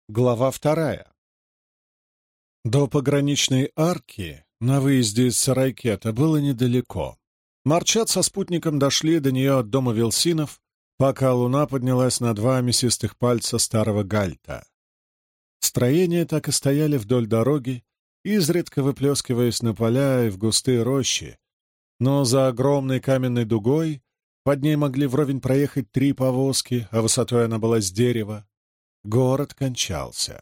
Глава 2. До пограничной арки на выезде из Сарайкета было недалеко. Марчат со спутником дошли до нее от дома Вилсинов, пока луна поднялась на два мясистых пальца старого гальта. Строения так и стояли вдоль дороги, изредка выплескиваясь на поля и в густые рощи, но за огромной каменной дугой под ней могли вровень проехать 3 повозки, а высотой она была с дерева. Город кончался.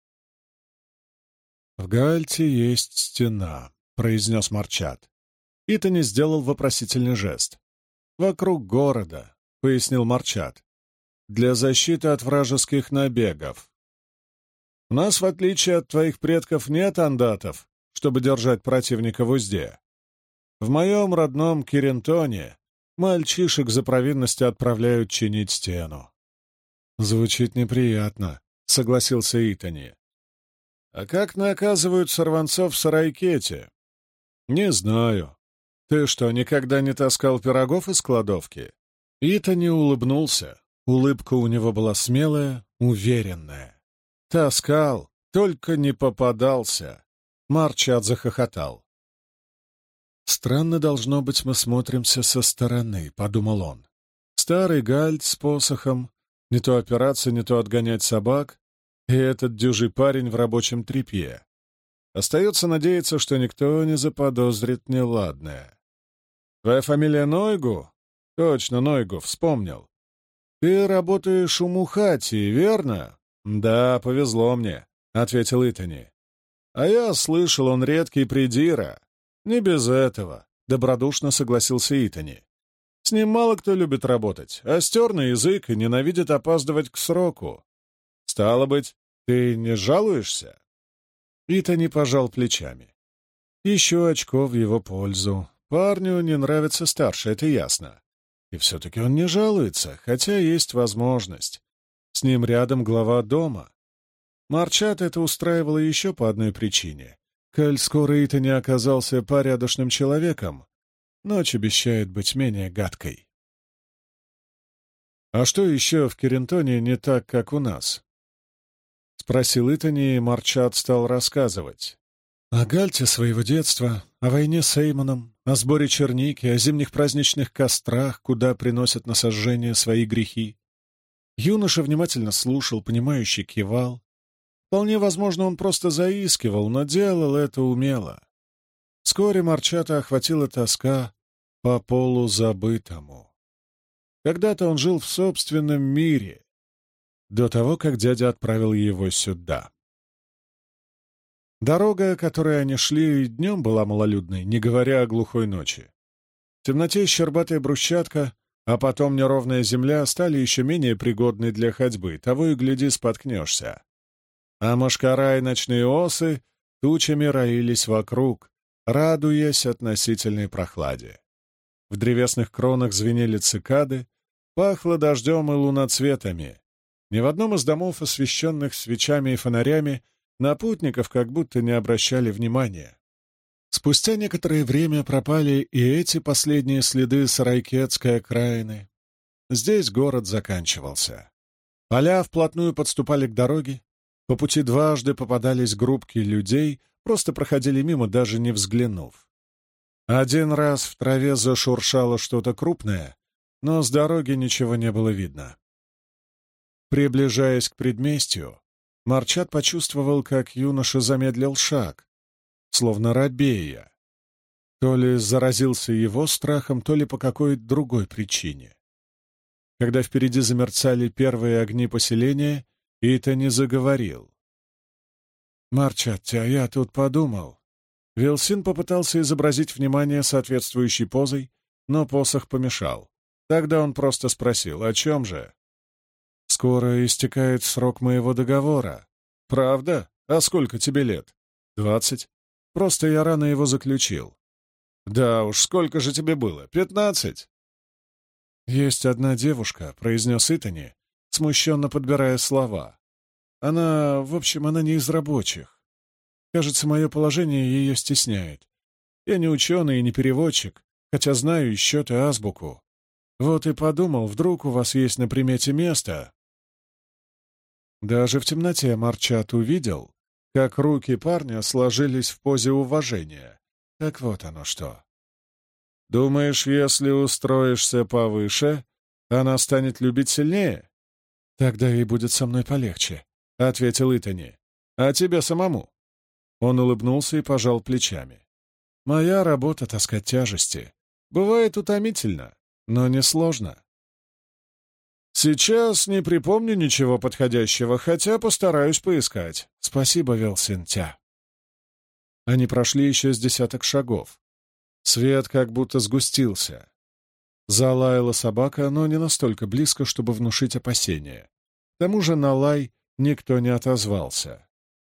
«В Гальте есть стена», — произнес Марчат. Итани сделал вопросительный жест. «Вокруг города», — пояснил Марчат, — «для защиты от вражеских набегов. У нас, в отличие от твоих предков, нет андатов, чтобы держать противника в узде. В моем родном Кирентоне мальчишек за провинности отправляют чинить стену». «Звучит неприятно», — согласился Итани. «А как наказывают сорванцов в Сарайкете?» «Не знаю. Ты что, никогда не таскал пирогов из кладовки?» Итани улыбнулся. Улыбка у него была смелая, уверенная. «Таскал, только не попадался». Марчат захохотал. «Странно, должно быть, мы смотримся со стороны», — подумал он. «Старый гальд с посохом, не то опираться, не то отгонять собак, и этот дюжий парень в рабочем тряпье. Остается надеяться, что никто не заподозрит неладное. Твоя фамилия Нойгу? Точно, Нойгу, вспомнил. Ты работаешь у Мухати, верно? Да, повезло мне, — ответил Итани. А я слышал, он редкий придира. Не без этого, — добродушно согласился Итани. С ним мало кто любит работать, остер на язык и ненавидит опаздывать к сроку. Стало быть, ты не жалуешься?» Итани пожал плечами. Еще очко в его пользу. Парню не нравится старше, это ясно. И все-таки он не жалуется, хотя есть возможность. С ним рядом глава дома. Марчат это устраивало еще по одной причине. Коль скоро Итани оказался порядочным человеком, ночь обещает быть менее гадкой. «А что еще в Кирентоне не так, как у нас?» — спросил Итани, и Марчат стал рассказывать. О Гальте своего детства, о войне с Эймоном, о сборе черники, о зимних праздничных кострах, куда приносят на сожжение свои грехи. Юноша внимательно слушал, понимающе кивал. Вполне возможно, он просто заискивал, но делал это умело. Вскоре Марчата охватила тоска по полузабытому. Когда-то он жил в собственном мире, до того, как дядя отправил его сюда. Дорога, которой они шли, днем была малолюдной, не говоря о глухой ночи. В темноте щербатая брусчатка, а потом неровная земля стали еще менее пригодны для ходьбы, того и гляди, споткнешься. А мошкара и ночные осы тучами роились вокруг, радуясь относительной прохладе. В древесных кронах звенели цикады, пахло дождем и луноцветами. Ни в одном из домов, освещенных свечами и фонарями, на путников как будто не обращали внимания. Спустя некоторое время пропали и эти последние следы Сарайкетской окраины. Здесь город заканчивался. Поля вплотную подступали к дороге, по пути дважды попадались группки людей, просто проходили мимо, даже не взглянув. Один раз в траве зашуршало что-то крупное, но с дороги ничего не было видно. Приближаясь к предместью, Марчат почувствовал, как юноша замедлил шаг, словно робея. То ли заразился его страхом, то ли по какой-то другой причине. Когда впереди замерцали первые огни поселения, Итани заговорил. «Марчат, а я тут подумал». Вилсин попытался изобразить внимание соответствующей позой, но посох помешал. Тогда он просто спросил, о чем же? «Скоро истекает срок моего договора». «Правда? А сколько тебе лет?» «20. Просто я рано его заключил». «Да уж, сколько же тебе было? 15?» «Есть одна девушка», — произнес Итани, смущенно подбирая слова. «Она, в общем, она не из рабочих. Кажется, мое положение ее стесняет. Я не ученый и не переводчик, хотя знаю и счет, и азбуку. Вот и подумал, вдруг у вас есть на примете место». Даже в темноте Марчат увидел, как руки парня сложились в позе уважения. Так вот оно что. «Думаешь, если устроишься повыше, она станет любить сильнее?» «Тогда ей будет со мной полегче», — ответил Итани. «А тебе самому?» Он улыбнулся и пожал плечами. «Моя работа — таскать тяжести. Бывает утомительно, но не сложно». «Сейчас не припомню ничего подходящего, хотя постараюсь поискать. Спасибо, Велсентя». Они прошли еще с десяток шагов. Свет как будто сгустился. Залаяла собака, но не настолько близко, чтобы внушить опасения. К тому же на лай никто не отозвался.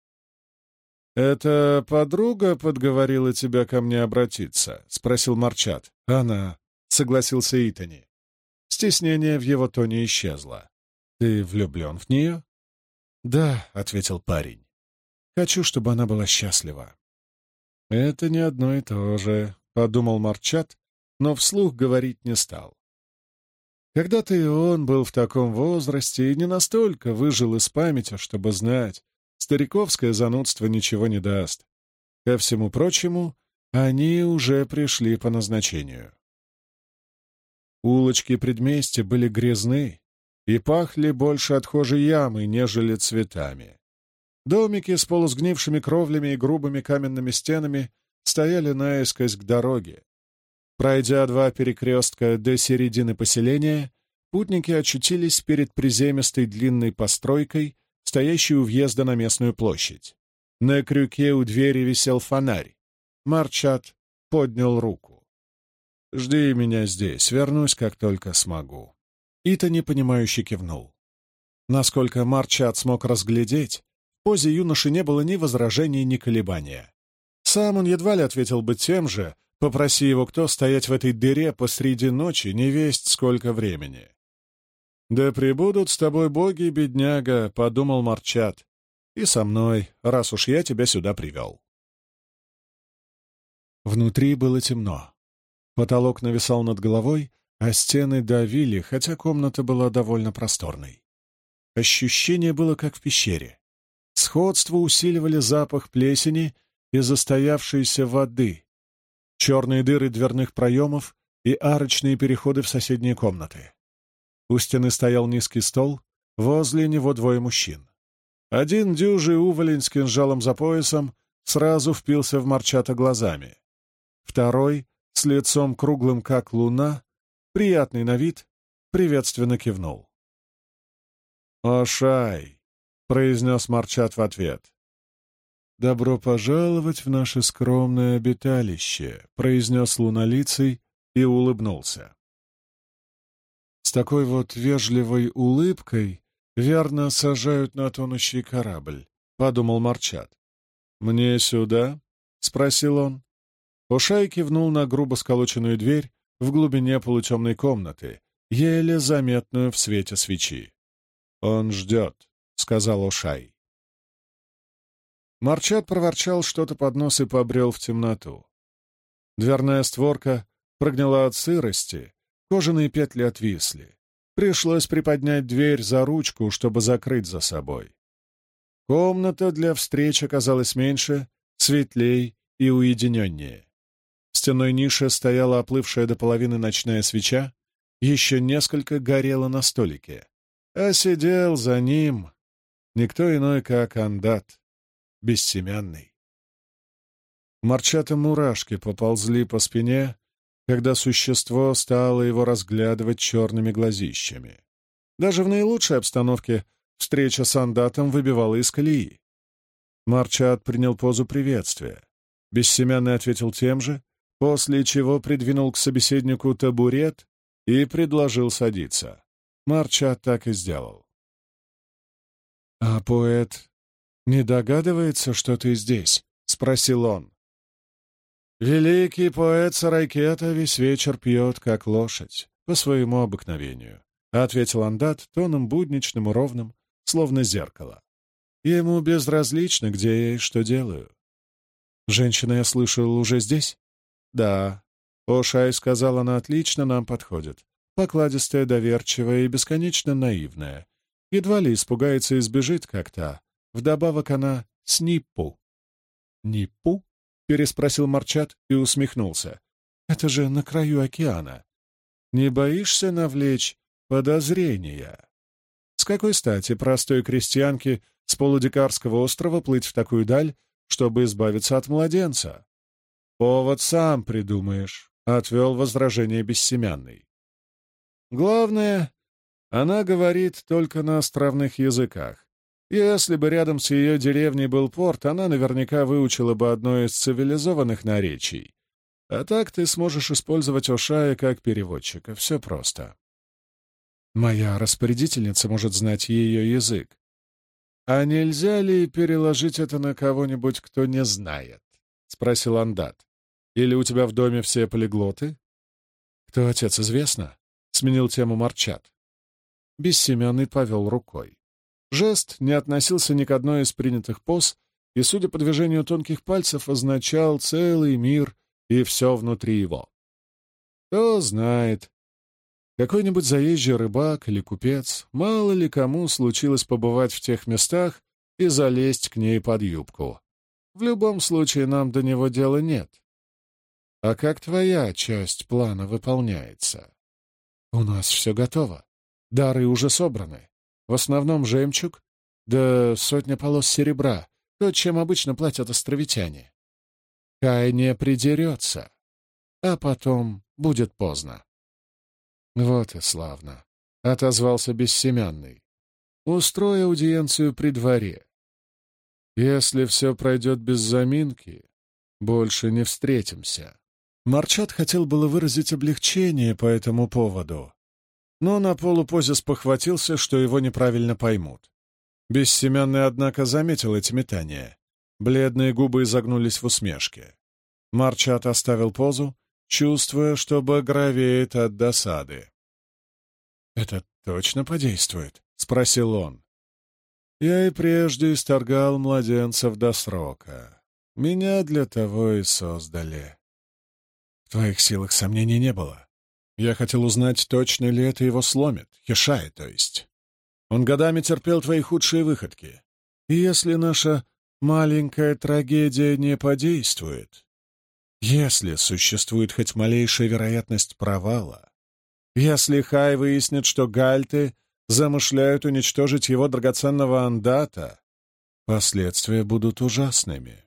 «Это подруга подговорила тебя ко мне обратиться?» — спросил Марчат. «Она», — согласился Итани. Стеснение в его тоне исчезло. «Ты влюблен в нее?» «Да», — ответил парень. «Хочу, чтобы она была счастлива». «Это не одно и то же», — подумал Марчат, но вслух говорить не стал. Когда-то и он был в таком возрасте и не настолько выжил из памяти, чтобы знать, стариковское занудство ничего не даст. Ко всему прочему, они уже пришли по назначению. Улочки предместья были грязны и пахли больше отхожей ямой, нежели цветами. Домики с полусгнившими кровлями и грубыми каменными стенами стояли наискось к дороге. Пройдя 2 перекрестка до середины поселения, путники очутились перед приземистой длинной постройкой, стоящей у въезда на местную площадь. На крюке у двери висел фонарь. Марчат поднял руку. «Жди меня здесь, вернусь, как только смогу». Ита непонимающе кивнул. Насколько Марчат смог разглядеть, в позе юноши не было ни возражений, ни колебания. Сам он едва ли ответил бы тем же, попроси его кто стоять в этой дыре посреди ночи, невесть сколько времени. «Да пребудут с тобой боги, бедняга», — подумал Марчат. «И со мной, раз уж я тебя сюда привел». Внутри было темно. Потолок нависал над головой, а стены давили, хотя комната была довольно просторной. Ощущение было как в пещере. Сходство усиливали запах плесени и застоявшейся воды, черные дыры дверных проемов и арочные переходы в соседние комнаты. У стены стоял низкий стол, возле него 2 мужчин. Один дюжий уволень с кинжалом за поясом сразу впился в Марчата глазами. Второй, с лицом круглым, как луна, приятный на вид, приветственно кивнул. «Ошай!» — произнес Марчат в ответ. «Добро пожаловать в наше скромное обиталище», — произнес лунолицый и улыбнулся. С такой вот вежливой улыбкой верно сажают на тонущий корабль, — подумал Марчат. «Мне сюда?» — спросил он. Ошай кивнул на грубо сколоченную дверь в глубине полутемной комнаты, еле заметную в свете свечи. «Он ждет», — сказал Ошай. Марчат проворчал что-то под нос и побрел в темноту. Дверная створка прогнила от сырости, кожаные петли отвисли. Пришлось приподнять дверь за ручку, чтобы закрыть за собой. Комната для встреч оказалась меньше, светлей и уединеннее. В стенной нише стояла оплывшая до половины ночная свеча, еще несколько горело на столике. А сидел за ним никто иной, как Андат, бессемянный. Марчата мурашки поползли по спине, когда существо стало его разглядывать черными глазищами. Даже в наилучшей обстановке встреча с Андатом выбивала из колеи. Марчат принял позу приветствия. Бессемянный ответил тем же, после чего придвинул к собеседнику табурет и предложил садиться. Марчат так и сделал. «А поэт не догадывается, что ты здесь?» — спросил он. «Великий поэт Сарайкета весь вечер пьет, как лошадь, по своему обыкновению», — ответил Андат тоном будничным и ровным, словно зеркало. «Ему безразлично, где я и что делаю». «Женщина, я слышал, уже здесь?» «Да». Ошай сказал, она отлично нам подходит. Покладистая, доверчивая и бесконечно наивная. Едва ли испугается и сбежит как-то. Вдобавок она с Ниппу». «Ниппу?» — переспросил Марчат и усмехнулся. «Это же на краю океана. Не боишься навлечь подозрения? С какой стати простой крестьянке с полудикарского острова плыть в такую даль, чтобы избавиться от младенца?» «Повод сам придумаешь», — отвел возражение Бессемянный. «Главное, она говорит только на островных языках. Если бы рядом с ее деревней был порт, она наверняка выучила бы одно из цивилизованных наречий. А так ты сможешь использовать Ошая как переводчика. Все просто. Моя распорядительница может знать ее язык. А нельзя ли переложить это на кого-нибудь, кто не знает?» — спросил Андат. «Или у тебя в доме все полиглоты?» «Кто отец, известно?» — сменил тему Марчат. Бессеменный повел рукой. Жест не относился ни к одной из принятых поз и, судя по движению тонких пальцев, означал целый мир и все внутри его. Кто знает, какой-нибудь заезжий рыбак или купец, мало ли кому случилось побывать в тех местах и залезть к ней под юбку. В любом случае нам до него дела нет. А как твоя часть плана выполняется? У нас все готово. Дары уже собраны. В основном жемчуг, да 100 полос серебра, то, чем обычно платят островитяне. Кай не придерется, а потом будет поздно. «Вот и славно», — отозвался Бессемянный. «Устрой аудиенцию при дворе. Если все пройдет без заминки, больше не встретимся». Марчат хотел было выразить облегчение по этому поводу, но на полупозе спохватился, что его неправильно поймут. Бессемянный, однако, заметил эти метания. Бледные губы изогнулись в усмешке. Марчат оставил позу, чувствуя, что багровеет от досады. «Это точно подействует?» — спросил он. «Я и прежде исторгал младенцев до срока. Меня для того и создали». «В твоих силах сомнений не было. Я хотел узнать, точно ли это его сломит, Хешай, то есть. Он годами терпел твои худшие выходки. И если наша маленькая трагедия не подействует, если существует хоть малейшая вероятность провала, если Хай выяснит, что гальты замышляют уничтожить его драгоценного андата, последствия будут ужасными».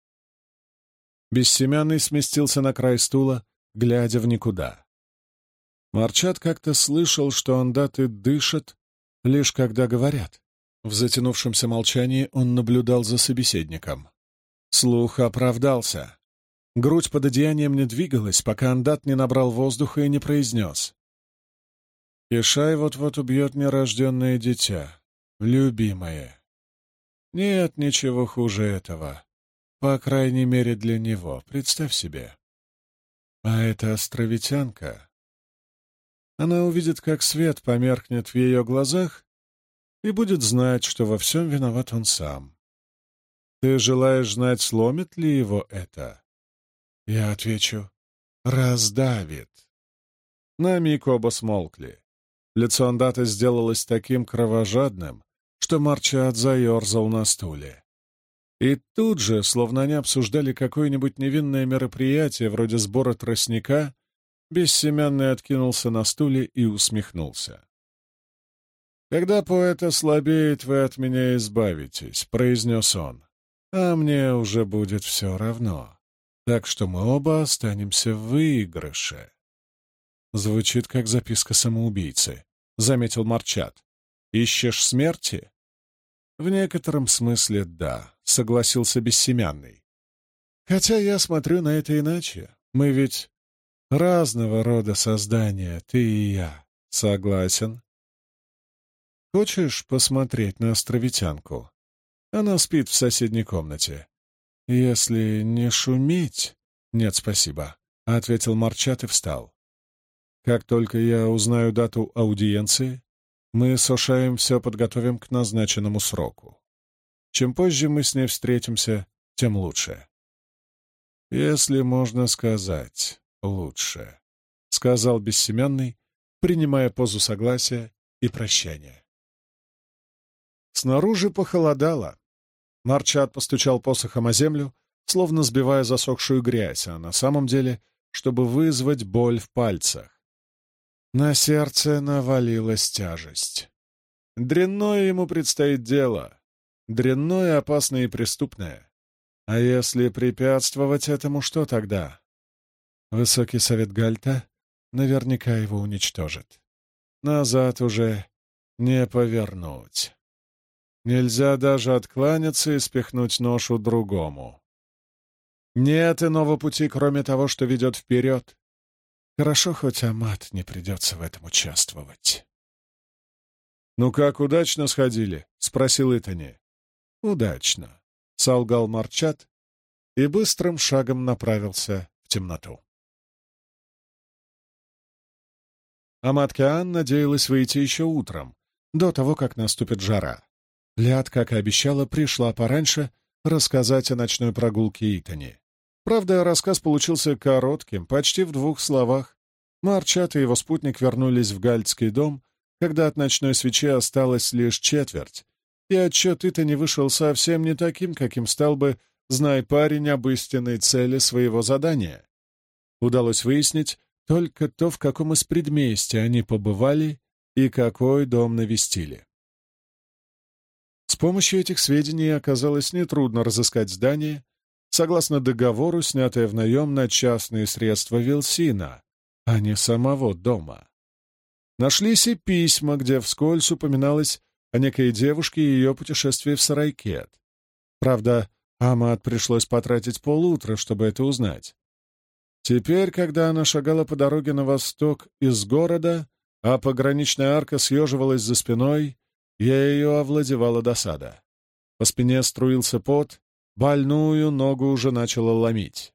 Бессемянный сместился на край стула, глядя в никуда. Марчат как-то слышал, что андаты дышат, лишь когда говорят. В затянувшемся молчании он наблюдал за собеседником. Слух оправдался. Грудь под одеянием не двигалась, пока андат не набрал воздуха и не произнес. «Ишай вот-вот убьет нерожденное дитя, любимое. Нет ничего хуже этого. По крайней мере, для него. Представь себе. А эта островитянка... Она увидит, как свет померкнет в ее глазах и будет знать, что во всем виноват он сам. Ты желаешь знать, сломит ли его это?» Я отвечу: раздавит. На миг оба смолкли. Лицо андата сделалось таким кровожадным, что Марчат заерзал на стуле. И тут же, словно они обсуждали какое-нибудь невинное мероприятие вроде сбора тростника, Бессемянный откинулся на стуле и усмехнулся. «Когда поэт ослабеет, вы от меня избавитесь», — произнес он. «А мне уже будет все равно. Так что мы оба останемся в выигрыше». «Звучит как записка самоубийцы», — заметил Марчат. «Ищешь смерти?» «В некотором смысле да», — согласился Бессемянный. «Хотя я смотрю на это иначе. Мы ведь разного рода создания, ты и я. Согласен. Хочешь посмотреть на островитянку? Она спит в соседней комнате. Если не шуметь...» «Нет, спасибо», — ответил Марчат и встал. «Как только я узнаю дату аудиенции, мы с Ошаем все подготовим к назначенному сроку. Чем позже мы с ней встретимся, тем лучше». «Если можно сказать, лучше», — сказал Бессемянный, принимая позу согласия и прощания. Снаружи похолодало. Марчат постучал посохом о землю, словно сбивая засохшую грязь, а на самом деле, чтобы вызвать боль в пальцах. На сердце навалилась тяжесть. Дрянное ему предстоит дело. Дрянное, опасное и преступное. А если препятствовать этому, что тогда? Высокий совет Гальта наверняка его уничтожит. Назад уже не повернуть. Нельзя даже откланяться и спихнуть ношу другому. Нет иного пути, кроме того, что ведет вперед. Хорошо, хоть Амат не придется в этом участвовать. «Ну как, удачно сходили?» — спросил Итани. «Удачно», — солгал Марчат и быстрым шагом направился в темноту. Амат Каан надеялась выйти еще утром, до того, как наступит жара. Ляд, как и обещала, пришла пораньше рассказать о ночной прогулке Итани. Правда, рассказ получился коротким, почти в 2 словах. Марчат и его спутник вернулись в гальдский дом, когда от ночной свечи осталось лишь четверть, и отчет Итани вышел совсем не таким, каким стал бы, зная парень об истинной цели своего задания. Удалось выяснить только то, в каком из предместий они побывали и какой дом навестили. С помощью этих сведений оказалось нетрудно разыскать здание, согласно договору, снятое в наем на частные средства Вилсина, а не самого дома. Нашлись и письма, где вскользь упоминалось о некой девушке и ее путешествии в Сарайкет. Правда, Амат пришлось потратить полутра, чтобы это узнать. Теперь, когда она шагала по дороге на восток из города, а пограничная арка съеживалась за спиной, ею овладевала досада. По спине струился пот, больную ногу уже начало ломить.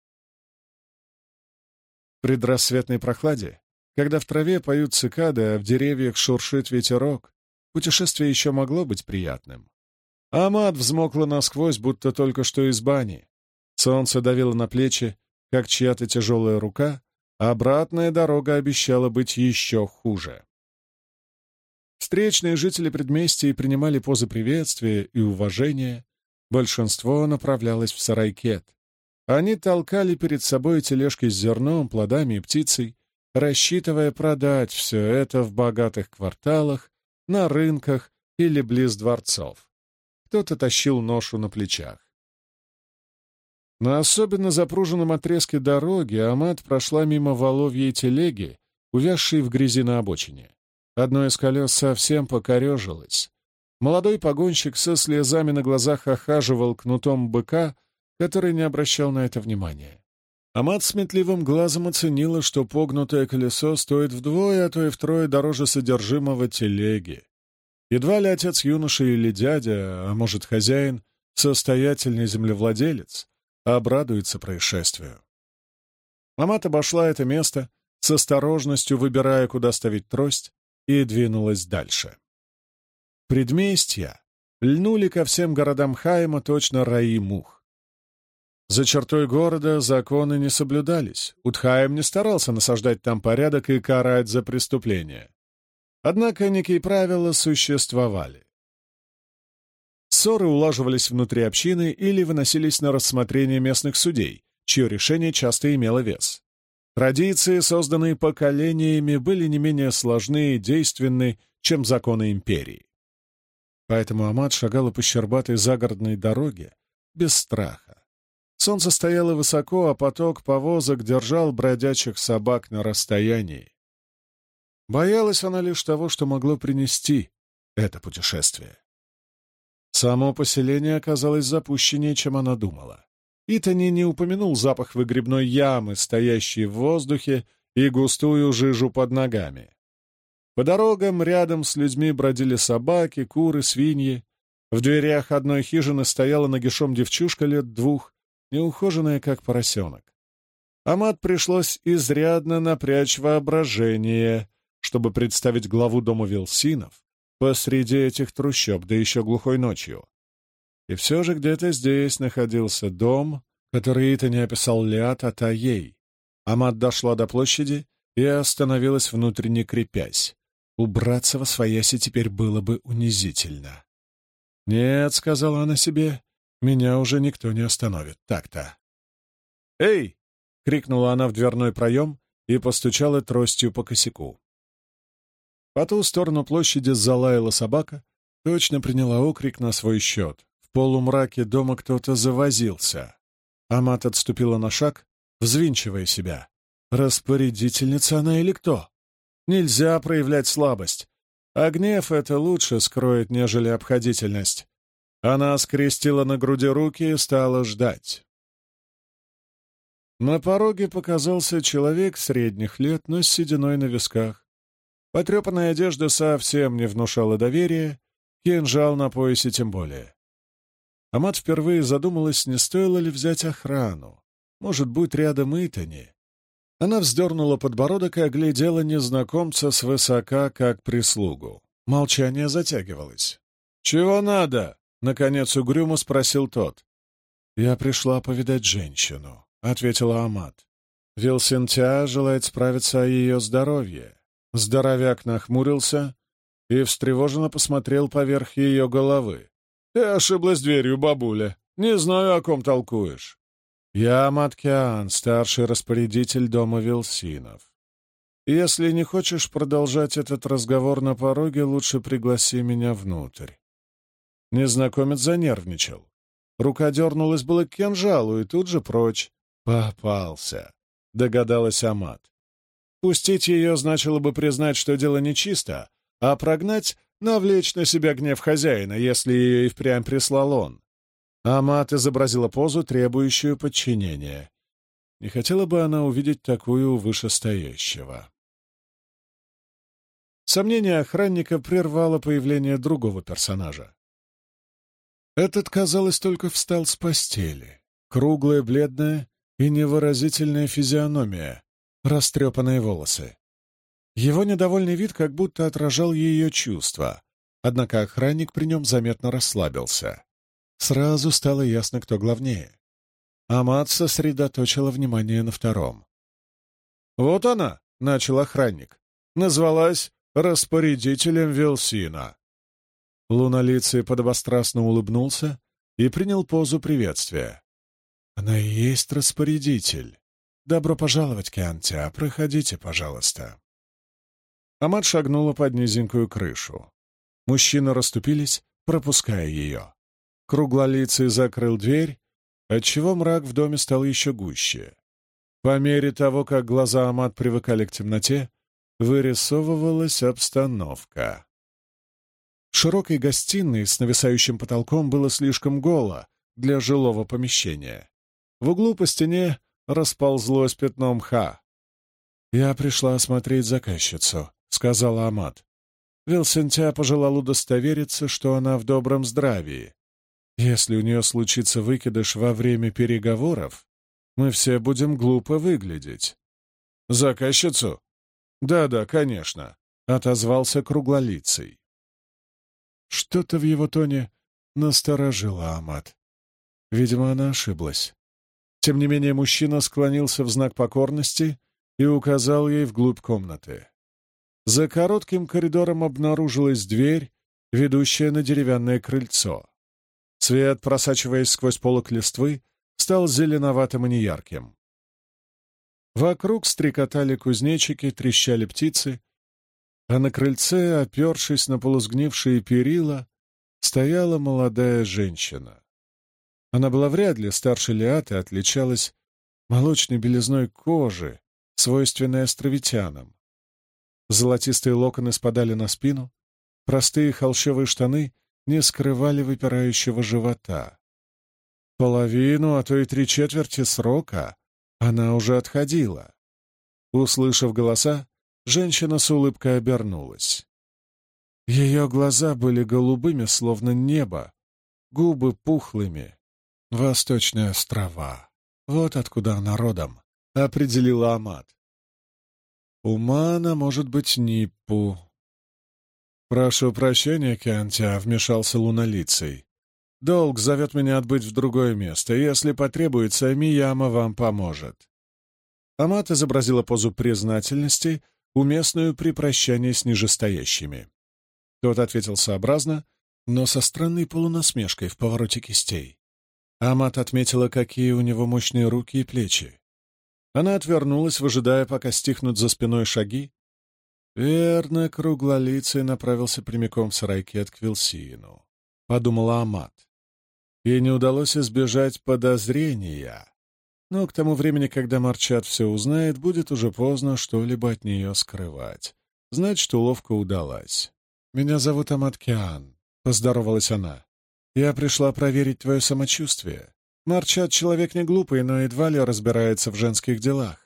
В предрассветной прохладе, когда в траве поют цикады, а в деревьях шуршит ветерок, путешествие еще могло быть приятным. Амат взмокла насквозь, будто только что из бани. Солнце давило на плечи, как чья-то тяжелая рука, а обратная дорога обещала быть еще хуже. Встречные жители предместий принимали позы приветствия и уважения. Большинство направлялось в Сарайкет. Они толкали перед собой тележки с зерном, плодами и птицей, рассчитывая продать все это в богатых кварталах, на рынках или близ дворцов. Кто-то тащил ношу на плечах. На особенно запруженном отрезке дороги Амат прошла мимо воловьей телеги, увязшей в грязи на обочине. Одно из колес совсем покорежилось. Молодой погонщик со слезами на глазах охаживал кнутом быка, который не обращал на это внимания. Амат сметливым глазом оценила, что погнутое колесо стоит вдвое, а то и втрое дороже содержимого телеги. Едва ли отец юноши или дядя, а может хозяин, состоятельный землевладелец, обрадуется происшествию. Амат обошла это место, с осторожностью выбирая, куда ставить трость, и двинулась дальше. Предместья льнули ко всем городам Хайма точно раи мух. За чертой города законы не соблюдались, Утхайм не старался насаждать там порядок и карать за преступления. Однако некие правила существовали. Ссоры улаживались внутри общины или выносились на рассмотрение местных судей, чье решение часто имело вес. Традиции, созданные поколениями, были не менее сложны и действенны, чем законы империи. Поэтому Амат шагала по щербатой загородной дороге без страха. Солнце стояло высоко, а поток повозок держал бродячих собак на расстоянии. Боялась она лишь того, что могло принести это путешествие. Само поселение оказалось запущеннее, чем она думала. Итани не упомянул запах выгребной ямы, стоящей в воздухе, и густую жижу под ногами. По дорогам рядом с людьми бродили собаки, куры, свиньи. В дверях одной хижины стояла нагишом девчушка лет 2, неухоженная, как поросенок. Амат пришлось изрядно напрячь воображение, чтобы представить главу дома Вилсинов посреди этих трущоб, да еще глухой ночью. И все же где-то здесь находился дом, который Итани описал Ляд, а та ей. Амат дошла до площади и остановилась, внутренне крепясь. Убраться восвояси теперь было бы унизительно. «Нет», — сказала она себе, — «меня уже никто не остановит. Так-то». «Эй!» — крикнула она в дверной проем и постучала тростью по косяку. По ту сторону площади залаяла собака, точно приняла окрик на свой счет. В полумраке дома кто-то завозился. Амат отступила на шаг, взвинчивая себя. Распорядительница она или кто? Нельзя проявлять слабость, а гнев это лучше скроет, нежели обходительность. Она скрестила на груди руки и стала ждать. На пороге показался человек средних лет, но с сединой на висках. Потрепанная одежда совсем не внушала доверия, кинжал на поясе тем более. Амат впервые задумалась, не стоило ли взять охрану. Может быть, рядом Итани. Она вздернула подбородок и оглядела незнакомца свысока, как прислугу. Молчание затягивалось. «Чего надо?» — наконец угрюмо спросил тот. «Я пришла повидать женщину», — ответила Амат. «Вилсентя желает справиться о ее здоровье». Здоровяк нахмурился и встревоженно посмотрел поверх ее головы. «Ты ошиблась дверью, бабуля. Не знаю, о ком толкуешь». «Я Маткиан, старший распорядитель дома Вилсинов. Если не хочешь продолжать этот разговор на пороге, лучше пригласи меня внутрь». Незнакомец занервничал. Рука дернулась было к кинжалу, и тут же прочь. «Попался», — догадалась Амат. Пустить ее значило бы признать, что дело нечисто, а прогнать — навлечь на себя гнев хозяина, если ее и впрямь прислал он. Амат изобразила позу, требующую подчинения. Не хотела бы она увидеть такую у вышестоящего. Сомнение охранника прервало появление другого персонажа. Этот, казалось, только встал с постели. Круглая, бледная и невыразительная физиономия, растрепанные волосы. Его недовольный вид как будто отражал ее чувства, однако охранник при нем заметно расслабился. Сразу стало ясно, кто главнее. Амат сосредоточила внимание на втором. «Вот она», — начал охранник, — назвалась распорядителем Вилсина. Лунолицый подобострастно улыбнулся и принял позу приветствия. «Она и есть распорядитель. Добро пожаловать, Киантя. Проходите, пожалуйста». Амат шагнула под низенькую крышу. Мужчины расступились, пропуская ее. Круглолицый закрыл дверь, отчего мрак в доме стал еще гуще. По мере того, как глаза Амат привыкали к темноте, вырисовывалась обстановка. В широкой гостиной с нависающим потолком было слишком голо для жилого помещения. В углу по стене расползлось пятно мха. «Я пришла осмотреть заказчицу», — сказала Амат. Вилсентя пожелал удостовериться, что она в добром здравии. Если у нее случится выкидыш во время переговоров, мы все будем глупо выглядеть. «Заказчицу?» «Да-да, конечно», — отозвался круглолицый. Что-то в его тоне насторожило Амат. Видимо, она ошиблась. Тем не менее, мужчина склонился в знак покорности и указал ей вглубь комнаты. За коротким коридором обнаружилась дверь, ведущая на деревянное крыльцо. Свет, просачиваясь сквозь полок листвы, стал зеленоватым и неярким. Вокруг стрекотали кузнечики, трещали птицы, а на крыльце, опершись на полусгнившие перила, стояла молодая женщина. Она была вряд ли старше Лиаты, отличалась молочной белизной кожи, свойственной островитянам. Золотистые локоны спадали на спину, простые холщовые штаны не скрывали выпирающего живота. Половину, а то и 3/4 срока она уже отходила. Услышав голоса, женщина с улыбкой обернулась. Ее глаза были голубыми, словно небо, губы пухлыми. Восточные острова. Вот откуда она родом, — определила Амат. Ума она может быть Ниппу. «Прошу прощения, Киантя», — вмешался лунолицый. «Долг зовет меня отбыть в другое место. Если потребуется, Мияма вам поможет». Амат изобразила позу признательности, уместную при прощании с нижестоящими. Тот ответил сообразно но со странной полунасмешкой в повороте кистей. Амат отметила, какие у него мощные руки и плечи. Она отвернулась, выжидая, пока стихнут за спиной шаги. Верно, круглолицый направился прямиком в Сарайкет к Вилсиину, — подумала Амат. Ей не удалось избежать подозрения, но к тому времени, когда Марчат все узнает, будет уже поздно что-либо от нее скрывать. Значит, уловка удалась. «Меня зовут Амат Киан», — поздоровалась она. «Я пришла проверить твое самочувствие. Марчат человек не глупый, но едва ли разбирается в женских делах».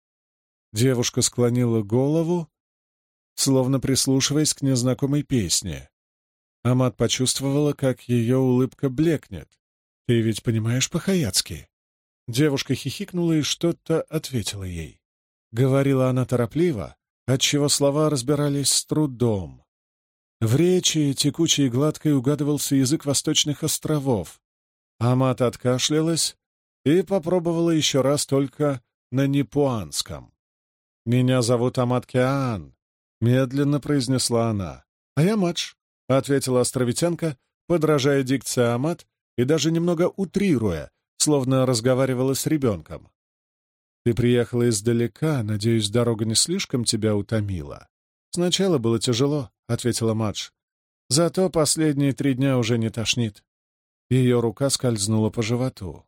Девушка склонила голову, словно прислушиваясь к незнакомой песне. Амат почувствовала, как ее улыбка блекнет. «Ты ведь понимаешь по-хаяцки?» Девушка хихикнула и что-то ответила ей. Говорила она торопливо, отчего слова разбирались с трудом. В речи, текучей и гладкой, угадывался язык восточных островов. Амат откашлялась и попробовала еще раз только на непуанском. «Меня зовут Амат Киан», — медленно произнесла она. «А я Мадж», — ответила островитянка, подражая дикции Амат и даже немного утрируя, словно разговаривала с ребенком. «Ты приехала издалека, надеюсь, дорога не слишком тебя утомила?» «Сначала было тяжело», — ответила Мадж. «Зато последние 3 дня уже не тошнит». Ее рука скользнула по животу.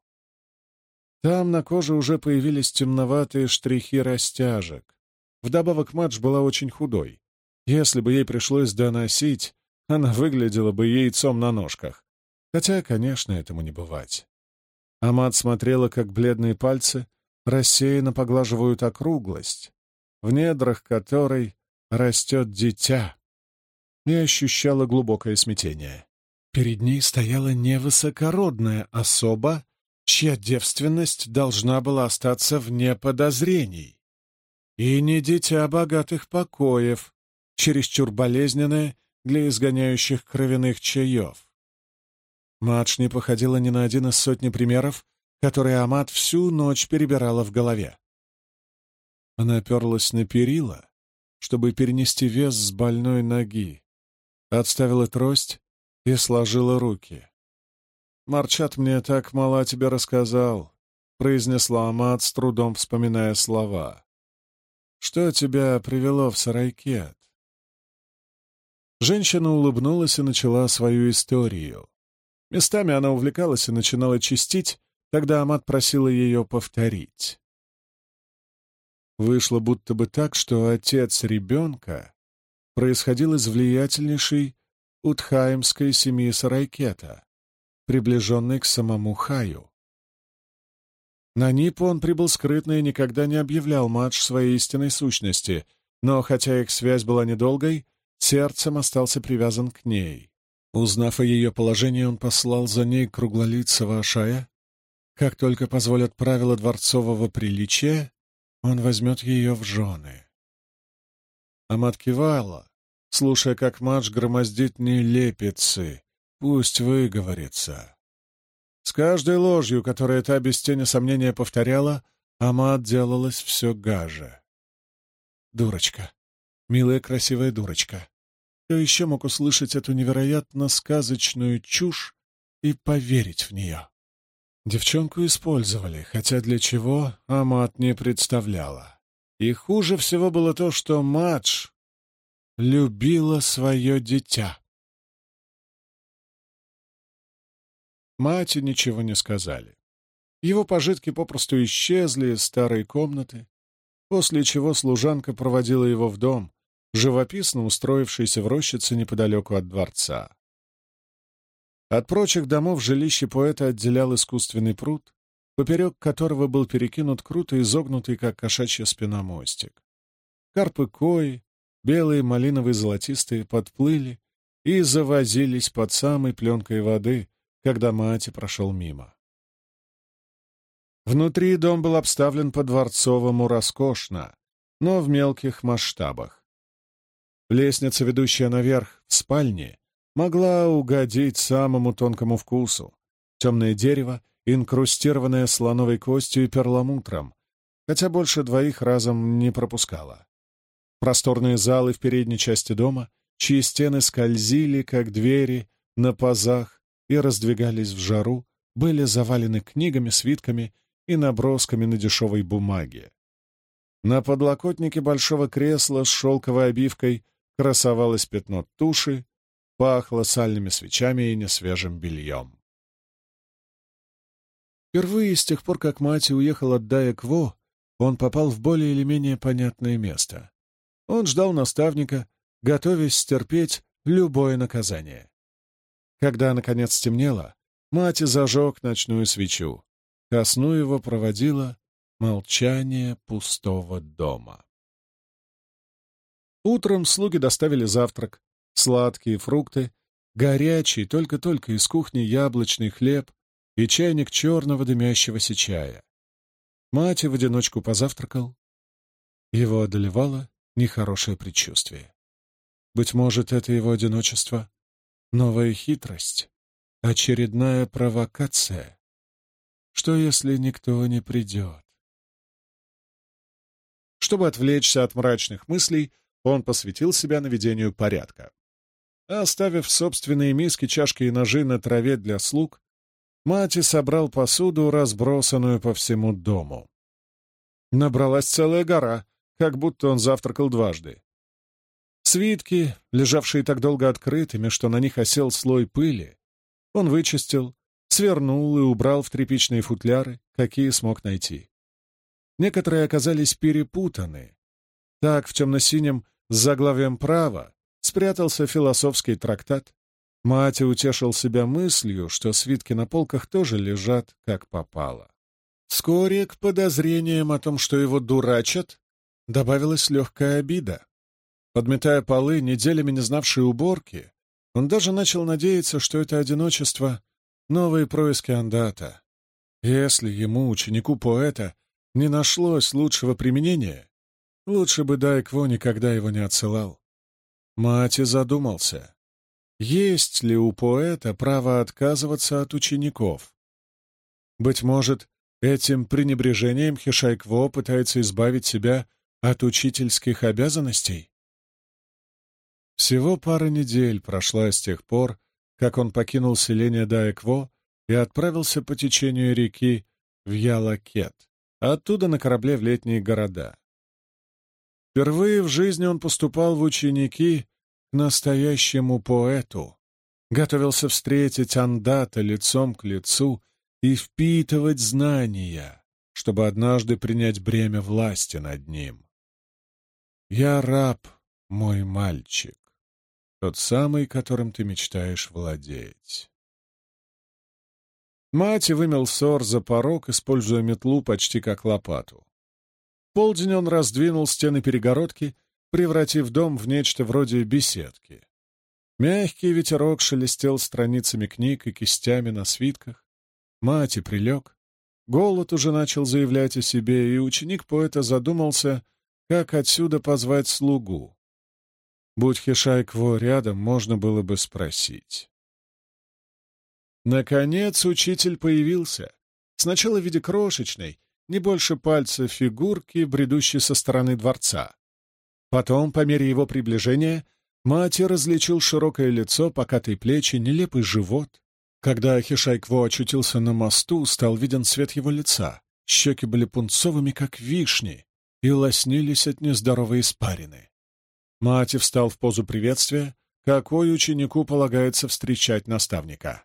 Там на коже уже появились темноватые штрихи растяжек. Вдобавок Мадж была очень худой. Если бы ей пришлось доносить, она выглядела бы яйцом на ножках. Хотя, конечно, этому не бывать. Амат смотрела, как бледные пальцы рассеянно поглаживают округлость, в недрах которой растет дитя, и ощущала глубокое смятение. Перед ней стояла невысокородная особа, чья девственность должна была остаться вне подозрений. И не дитя богатых покоев, чересчур болезненное для изгоняющих кровяных чаев. Мадж не походила ни на один из сотни примеров, которые Амат всю ночь перебирала в голове. Она оперлась на перила, чтобы перенести вес с больной ноги, отставила трость и сложила руки. «Марчат мне так мало о тебе рассказал», — произнесла Амат, с трудом вспоминая слова. «Что тебя привело в Сарайкет?» Женщина улыбнулась и начала свою историю. Местами она увлекалась и начинала чистить, тогда Амат просила ее повторить. Вышло будто бы так, что отец ребенка происходил из влиятельнейшей утхаимской семьи Сарайкета, приближенной к самому Хаю. На Нипу он прибыл скрытно и никогда не объявлял Мадж своей истинной сущности, но, хотя их связь была недолгой, сердцем остался привязан к ней. Узнав о ее положении, он послал за ней круглолицего Ашая. Как только позволят правила дворцового приличия, он возьмет ее в жены. Амат кивала, слушая, как Мадж громоздит нелепицы. Пусть выговорится. С каждой ложью, которую та без тени сомнения повторяла, Амат делалась все гаже. Дурочка. Милая, красивая дурочка. Кто еще мог услышать эту невероятно сказочную чушь и поверить в нее? Девчонку использовали, хотя для чего Амат не представляла. И хуже всего было то, что Мадж любила свое дитя. Мате ничего не сказали. Его пожитки попросту исчезли из старой комнаты, после чего служанка проводила его в дом, живописно устроившийся в рощице неподалеку от дворца. От прочих домов жилище поэта отделял искусственный пруд, поперек которого был перекинут круто изогнутый, как кошачья спина, мостик. Карпы кои, белые, малиновые, золотистые, подплыли и завозились под самой пленкой воды, когда Мати прошел мимо. Внутри дом был обставлен по-дворцовому роскошно, но в мелких масштабах. Лестница, ведущая наверх в спальне, могла угодить самому тонкому вкусу. Темное дерево, инкрустированное слоновой костью и перламутром, хотя больше 2 разом не пропускало. Просторные залы в передней части дома, чьи стены скользили, как двери, на пазах и раздвигались в жару, были завалены книгами, свитками и набросками на дешевой бумаге. На подлокотнике большого кресла с шелковой обивкой красовалось пятно туши, пахло сальными свечами и несвежим бельем. Впервые с тех пор, как мать уехала от Дае-Кво, он попал в более или менее понятное место. Он ждал наставника, готовясь стерпеть любое наказание. Когда, наконец, стемнело, мать зажег ночную свечу. Ко сну его проводило молчание пустого дома. Утром слуги доставили завтрак, сладкие фрукты, горячий, только-только из кухни яблочный хлеб и чайник черного дымящегося чая. Мать в одиночку позавтракал. Его одолевало нехорошее предчувствие. Быть может, это его одиночество — новая хитрость, очередная провокация. Что, если никто не придет? Чтобы отвлечься от мрачных мыслей, он посвятил себя наведению порядка. Оставив собственные миски, чашки и ножи на траве для слуг, Мати собрал посуду, разбросанную по всему дому. Набралась целая гора, как будто он завтракал дважды. Свитки, лежавшие так долго открытыми, что на них осел слой пыли, он вычистил, свернул и убрал в тряпичные футляры, какие смог найти. Некоторые оказались перепутаны. Так, в темно-синем с заглавием «Право» спрятался философский трактат. Мати утешил себя мыслью, что свитки на полках тоже лежат, как попало. Вскоре к подозрениям о том, что его дурачат, добавилась легкая обида. Подметая полы, неделями не знавшие уборки, он даже начал надеяться, что это одиночество — новые происки Андата. Если ему, ученику поэта, не нашлось лучшего применения, лучше бы Дае-Кво никогда его не отсылал. Мати задумался, есть ли у поэта право отказываться от учеников. Быть может, этим пренебрежением Хишай-Кво пытается избавить себя от учительских обязанностей? Всего пара недель прошла с тех пор, как он покинул селение Дае-Кво и отправился по течению реки в Ялакет, а оттуда на корабле в летние города. Впервые в жизни он поступал в ученики к настоящему поэту, готовился встретить Андата лицом к лицу и впитывать знания, чтобы однажды принять бремя власти над ним. «Я раб, мой мальчик, тот самый, которым ты мечтаешь владеть». Мать вымел ссор за порог, используя метлу почти как лопату. В полдень он раздвинул стены перегородки, превратив дом в нечто вроде беседки. Мягкий ветерок шелестел страницами книг и кистями на свитках. Мати прилег. Голод уже начал заявлять о себе, и ученик поэта задумался, как отсюда позвать слугу. Будь Хишай-Кво рядом, можно было бы спросить. Наконец учитель появился. Сначала в виде крошечной, не больше пальца фигурки, бредущей со стороны дворца. Потом, по мере его приближения, Мати различил широкое лицо, покатые плечи, нелепый живот. Когда Хишай-Кво очутился на мосту, стал виден цвет его лица. Щеки были пунцовыми, как вишни, и лоснились от нездоровой испарины. Мати встал в позу приветствия, какой ученику полагается встречать наставника.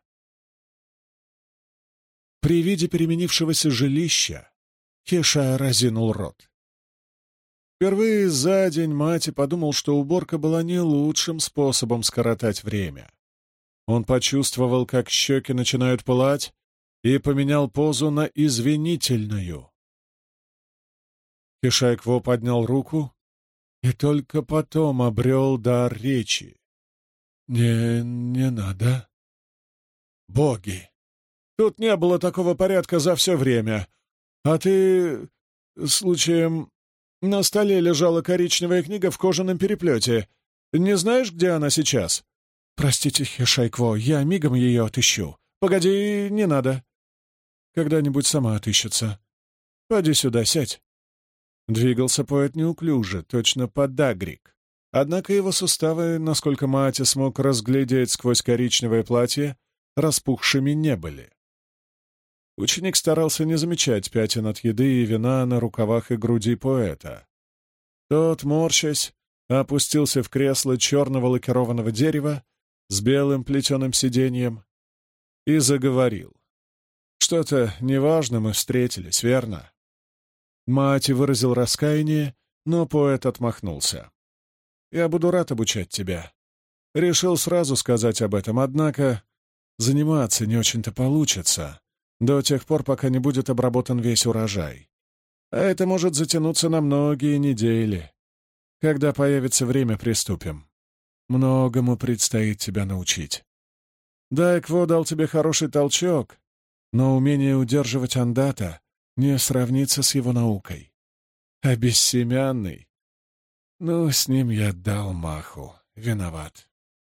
При виде переменившегося жилища Хишай разинул рот. Впервые за день Мати подумал, что уборка была не лучшим способом скоротать время. Он почувствовал, как щеки начинают пылать, и поменял позу на извинительную. Хишай-Кво поднял руку и только потом обрел дар речи. Не надо. Боги! Тут не было такого порядка за все время. А ты, случаем, на столе лежала коричневая книга в кожаном переплете. Не знаешь, где она сейчас? Простите, Хишай-Кво, я мигом ее отыщу. Погоди, не надо. Когда-нибудь сама отыщется. Поди сюда, сядь. Двигался поэт неуклюже, точно подагрик. Однако его суставы, насколько Маати смог разглядеть сквозь коричневое платье, распухшими не были. Ученик старался не замечать пятен от еды и вина на рукавах и груди поэта. Тот, морщась, опустился в кресло черного лакированного дерева с белым плетеным сиденьем и заговорил. «Что-то неважно мы встретились, верно?» Маати выразил раскаяние, но поэт отмахнулся. «Я буду рад обучать тебя. Решил сразу сказать об этом, однако заниматься не очень-то получится до тех пор, пока не будет обработан весь урожай. А это может затянуться на многие недели. Когда появится время, приступим. Многому предстоит тебя научить. Дайкво дал тебе хороший толчок, но умение удерживать андата не сравнится с его наукой. А бессемянный? Ну, с ним я дал маху. Виноват.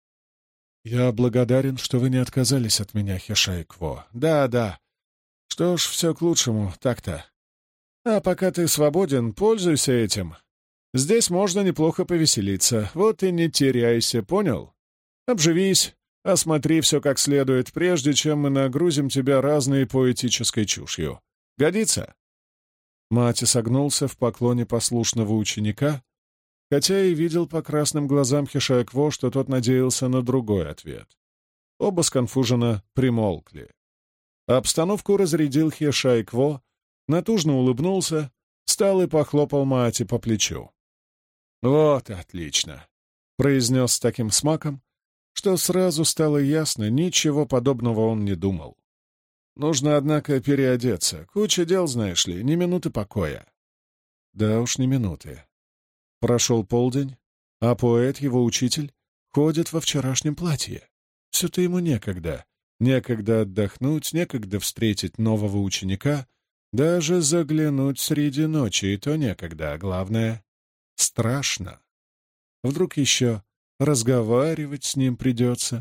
Я благодарен, что вы не отказались от меня, Хешайкво. Да. Что ж, все к лучшему, так-то. А пока ты свободен, пользуйся этим. Здесь можно неплохо повеселиться. Вот и не теряйся, понял? Обживись, осмотри все как следует, прежде чем мы нагрузим тебя разной поэтической чушью. Годится?» Маати согнулся в поклоне послушного ученика, хотя и видел по красным глазам Хешайкво, что тот надеялся на другой ответ. Оба сконфуженно примолкли. Обстановку разрядил Хешайкво, натужно улыбнулся, встал и похлопал Маати по плечу. «Вот отлично!» — произнес с таким смаком, что сразу стало ясно, ничего подобного он не думал. «Нужно, однако, переодеться. Куча дел, знаешь ли, ни минуты покоя». Да уж, ни минуты. Прошел полдень, а поэт, его учитель, ходит во вчерашнем платье. Все-то ему некогда. Некогда отдохнуть, некогда встретить нового ученика, даже заглянуть среди ночи, и то некогда, а главное — страшно. Вдруг еще разговаривать с ним придется.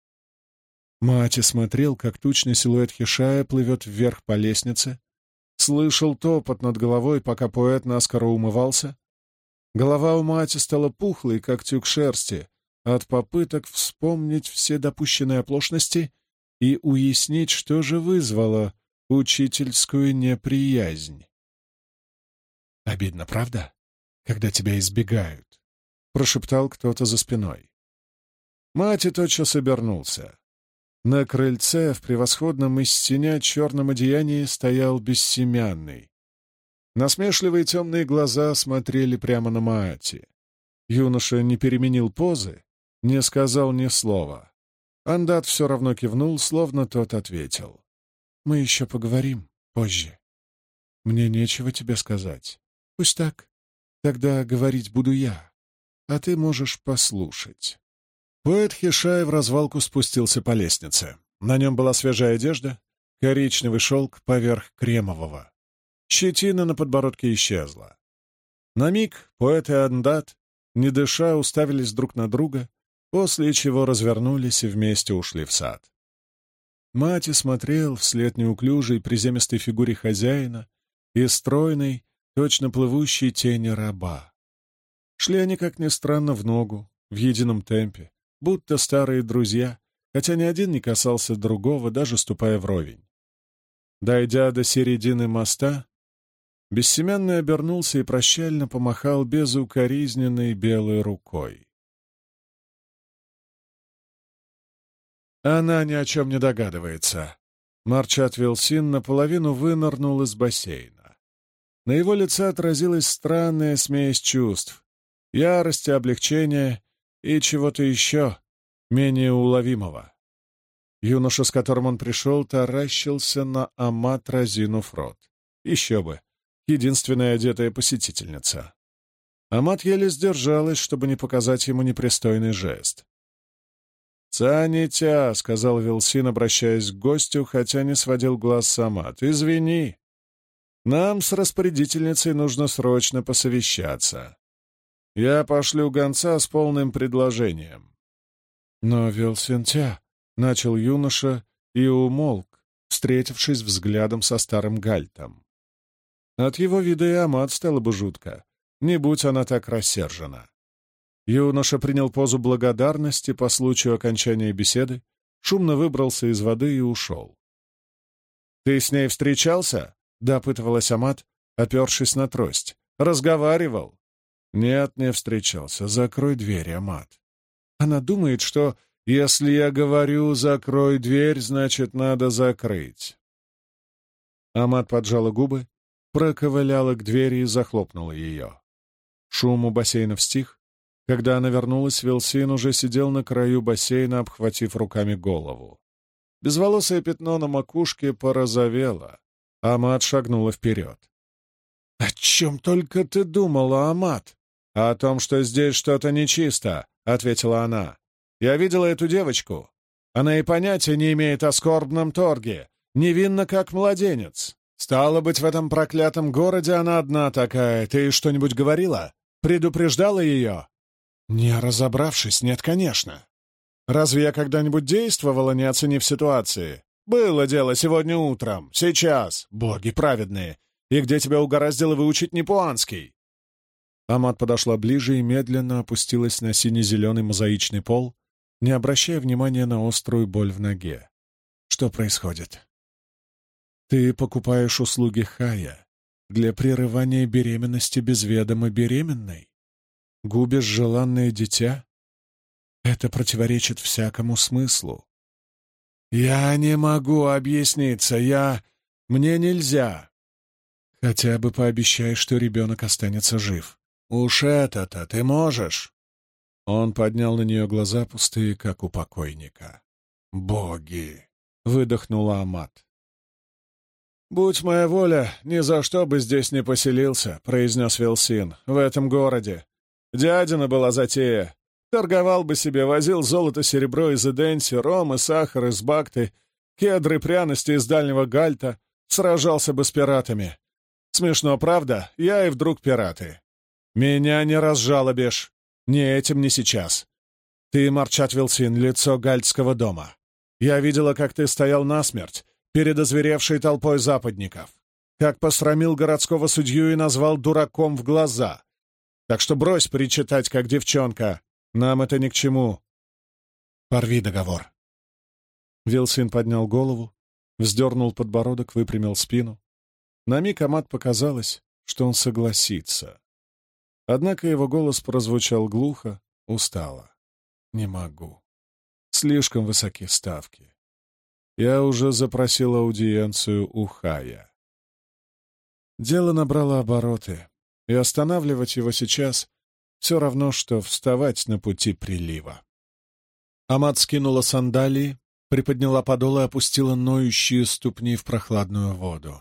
Маати смотрел, как тучный силуэт Хишая плывет вверх по лестнице, слышал топот над головой, пока поэт наскоро умывался. Голова у Маати стала пухлой, как тюк шерсти, от попыток вспомнить все допущенные оплошности и уяснить, что же вызвало учительскую неприязнь. «Обидно, правда, когда тебя избегают?» — прошептал кто-то за спиной. Маати тотчас обернулся. На крыльце в превосходном из синя черном одеянии стоял бессемянный. Насмешливые темные глаза смотрели прямо на Маати. Юноша не переменил позы, не сказал ни слова. Андат все равно кивнул, словно тот ответил. «Мы еще поговорим позже. Мне нечего тебе сказать. Пусть так. Тогда говорить буду я, а ты можешь послушать». Поэт Хишай в развалку спустился по лестнице. На нем была свежая одежда, коричневый шелк поверх кремового. Щетина на подбородке исчезла. На миг поэт и Андат, не дыша, уставились друг на друга, после чего развернулись и вместе ушли в сад. Маати смотрел вслед неуклюжей приземистой фигуре хозяина и стройной, точно плывущей тени раба. Шли они, как ни странно, в ногу, в едином темпе, будто старые друзья, хотя ни один не касался другого, даже ступая вровень. Дойдя до середины моста, Бессемянный обернулся и прощально помахал безукоризненной белой рукой. Она ни о чем не догадывается. Марчат Вилсин наполовину вынырнул из бассейна. На его лице отразилась странная смесь чувств — ярости, облегчения и чего-то еще, менее уловимого. Юноша, с которым он пришел, таращился на Амат, разинув рот. Еще бы, единственная одетая посетительница. Амат еле сдержалась, чтобы не показать ему непристойный жест. «Цанитя», — сказал Вилсин, обращаясь к гостю, хотя не сводил глаз с Амат, — «извини. Нам с распорядительницей нужно срочно посовещаться. Я пошлю гонца с полным предложением». «Но, Вилсин-тя», — начал юноша и умолк, встретившись взглядом со старым Гальтом. От его вида и Амат стало бы жутко, не будь она так рассержена. Юноша принял позу благодарности по случаю окончания беседы, шумно выбрался из воды и ушел. «Ты с ней встречался?» — допытывалась Амат, опершись на трость. «Разговаривал?» «Нет, не встречался. Закрой дверь, Амат». Она думает, что если я говорю «закрой дверь», значит, надо закрыть. Амат поджала губы, проковыляла к двери и захлопнула ее. Шум у бассейна стих. Когда она вернулась, Вилсин уже сидел на краю бассейна, обхватив руками голову. Безволосое пятно на макушке порозовело. Амат шагнула вперед. «О чем только ты думала, Амат?» «О том, что здесь что-то нечисто», — ответила она. «Я видела эту девочку. Она и понятия не имеет о скорбном торге. Невинна, как младенец. Стало быть, в этом проклятом городе она одна такая. Ты что-нибудь говорила? Предупреждала ее?» «Не разобравшись, нет, конечно. Разве я когда-нибудь действовала, не оценив ситуации? Было дело сегодня утром, сейчас, боги праведные. И где тебя угораздило выучить непуанский?» Амат подошла ближе и медленно опустилась на сине-зеленый мозаичный пол, не обращая внимания на острую боль в ноге. «Что происходит?» «Ты покупаешь услуги Хая для прерывания беременности без ведома беременной? Губишь желанное дитя? Это противоречит всякому смыслу». «Я не могу объясниться, Мне нельзя». «Хотя бы пообещай, что ребенок останется жив». «Уж это-то ты можешь?» Он поднял на нее глаза, пустые, как у покойника. «Боги!» — выдохнула Амат. «Будь моя воля, ни за что бы здесь не поселился», — произнес Вилсин, — «в этом городе. Дядина была затея. Торговал бы себе, возил золото, серебро из Эденси, ром и сахар из Бакты, кедры, пряности из Дальнего Гальта, сражался бы с пиратами. Смешно, правда? Я и вдруг пираты. Меня не разжалобишь. Ни этим, ни сейчас. Ты, Марчат Вилсин, лицо гальтского дома. Я видела, как ты стоял насмерть перед озверевшей толпой западников, как посрамил городского судью и назвал дураком в глаза. Так что брось причитать, как девчонка. Нам это ни к чему. Порви договор». Вилсин поднял голову, вздернул подбородок, выпрямил спину. На миг Амат показалось, что он согласится. Однако его голос прозвучал глухо, устало. «Не могу. Слишком высоки ставки. Я уже запросил аудиенцию у Хая». Дело набрало обороты, и останавливать его сейчас все равно, что вставать на пути прилива. Амат скинула сандалии, приподняла подол и опустила ноющие ступни в прохладную воду.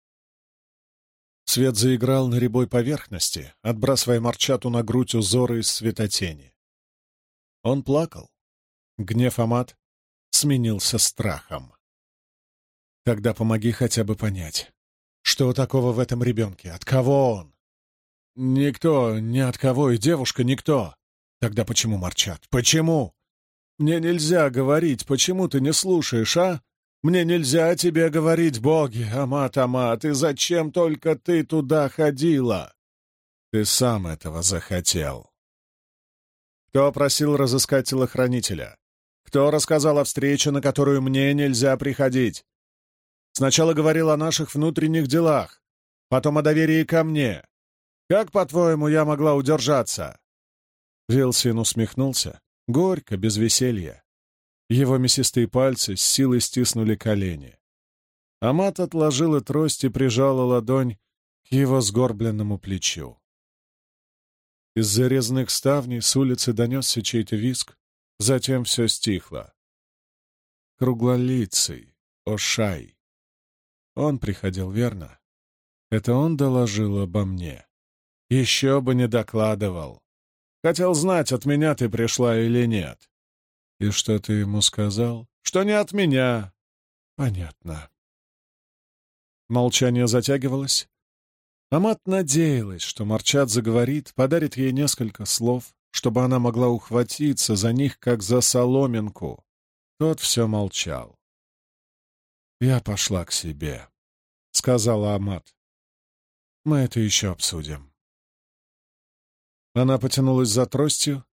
Свет заиграл на рябой поверхности, отбрасывая Марчату на грудь узоры из светотени. Он плакал. Гнев Амат сменился страхом. «Тогда помоги хотя бы понять, что такого в этом ребенке? От кого он?» «Никто, ни от кого, и девушка никто». «Тогда почему Марчат? Почему?» «Мне нельзя говорить, почему ты не слушаешь, а? Мне нельзя тебе говорить, боги, Амат, Амат, и зачем только ты туда ходила?» «Ты сам этого захотел». «Кто просил разыскать телохранителя? Кто рассказал о встрече, на которую мне нельзя приходить? Сначала говорил о наших внутренних делах, потом о доверии ко мне. Как, по-твоему, я могла удержаться?» Вилсин усмехнулся, горько, без веселья. Его мясистые пальцы с силой стиснули колени. Амат отложила трость и прижала ладонь к его сгорбленному плечу. Из-за резных ставней с улицы донесся чей-то визг, затем все стихло. Круглолицый, Ошай. Он приходил, верно? Это он доложил обо мне. Еще бы не докладывал. Хотел знать, от меня ты пришла или нет. И что ты ему сказал? Что не от меня. Понятно. Молчание затягивалось. Амат надеялась, что Марчат заговорит, подарит ей несколько слов, чтобы она могла ухватиться за них, как за соломинку. Тот все молчал. «Я пошла к себе», — сказала Амат. «Мы это еще обсудим». Она потянулась за тростью,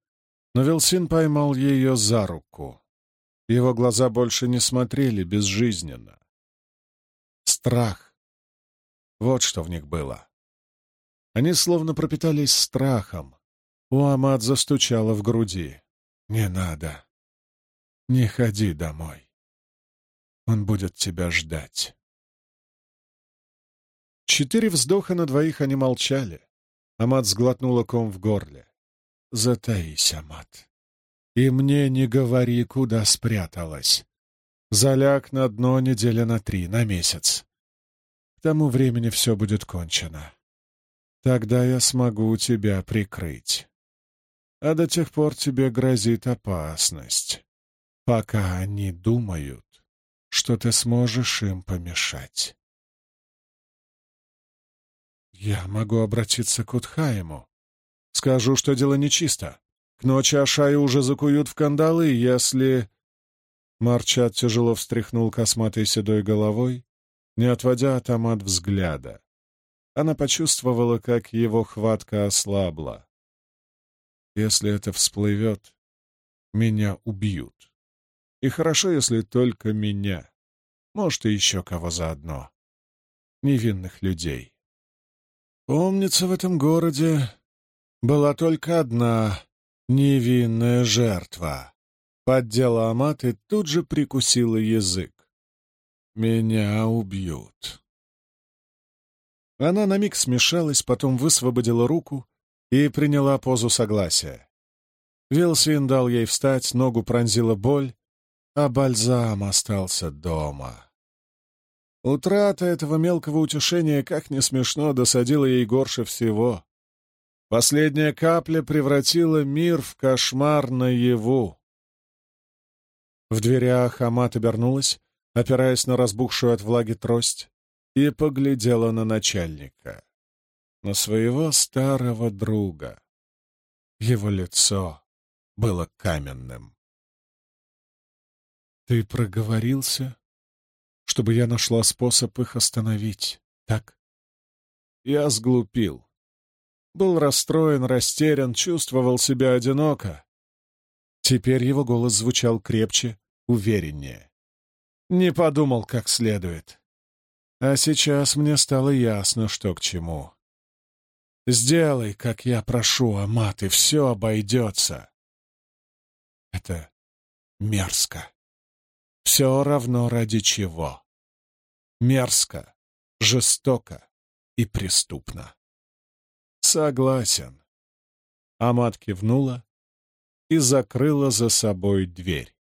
Но Вилсин поймал ее за руку. Его глаза больше не смотрели безжизненно. Страх. Вот что в них было. Они словно пропитались страхом. У Амат застучало в груди. «Не надо. Не ходи домой. Он будет тебя ждать». 4 вздоха на двоих они молчали. Амат сглотнула ком в горле. «Затаись, Амат. И мне не говори, куда спряталась. Заляг на дно недели на 3, на месяц. К тому времени все будет кончено. Тогда я смогу тебя прикрыть. А до тех пор тебе грозит опасность, пока они думают, что ты сможешь им помешать». «Я могу обратиться к Утхаему. Скажу, что дело нечисто. К ночи Ашаю уже закуют в кандалы, если...» Марчат тяжело встряхнул косматой седой головой, не отводя от Амат взгляда. Она почувствовала, как его хватка ослабла. «Если это всплывет, меня убьют. И хорошо, если только меня. Может, и еще кого заодно. Невинных людей. Помнится, в этом городе была только одна невинная жертва». Поддела Амат и тут же прикусила язык. «Меня убьют». Она на миг смешалась, потом высвободила руку и приняла позу согласия. Вилсин дал ей встать, ногу пронзила боль, а бальзам остался дома. Утрата этого мелкого утешения, как не смешно, досадила ей горше всего. Последняя капля превратила мир в кошмар наяву. В дверях Амат обернулась, опираясь на разбухшую от влаги трость, и поглядела на начальника, на своего старого друга. Его лицо было каменным. «Ты проговорился, чтобы я нашла способ их остановить, так?» Я сглупил. Был расстроен, растерян, чувствовал себя одиноко. Теперь его голос звучал крепче, увереннее. Не подумал как следует. А сейчас мне стало ясно, что к чему. Сделай, как я прошу, Амат, и все обойдется. Это мерзко. Все равно ради чего. Мерзко, жестоко и преступно. Согласен. Амат кивнула и закрыла за собой дверь.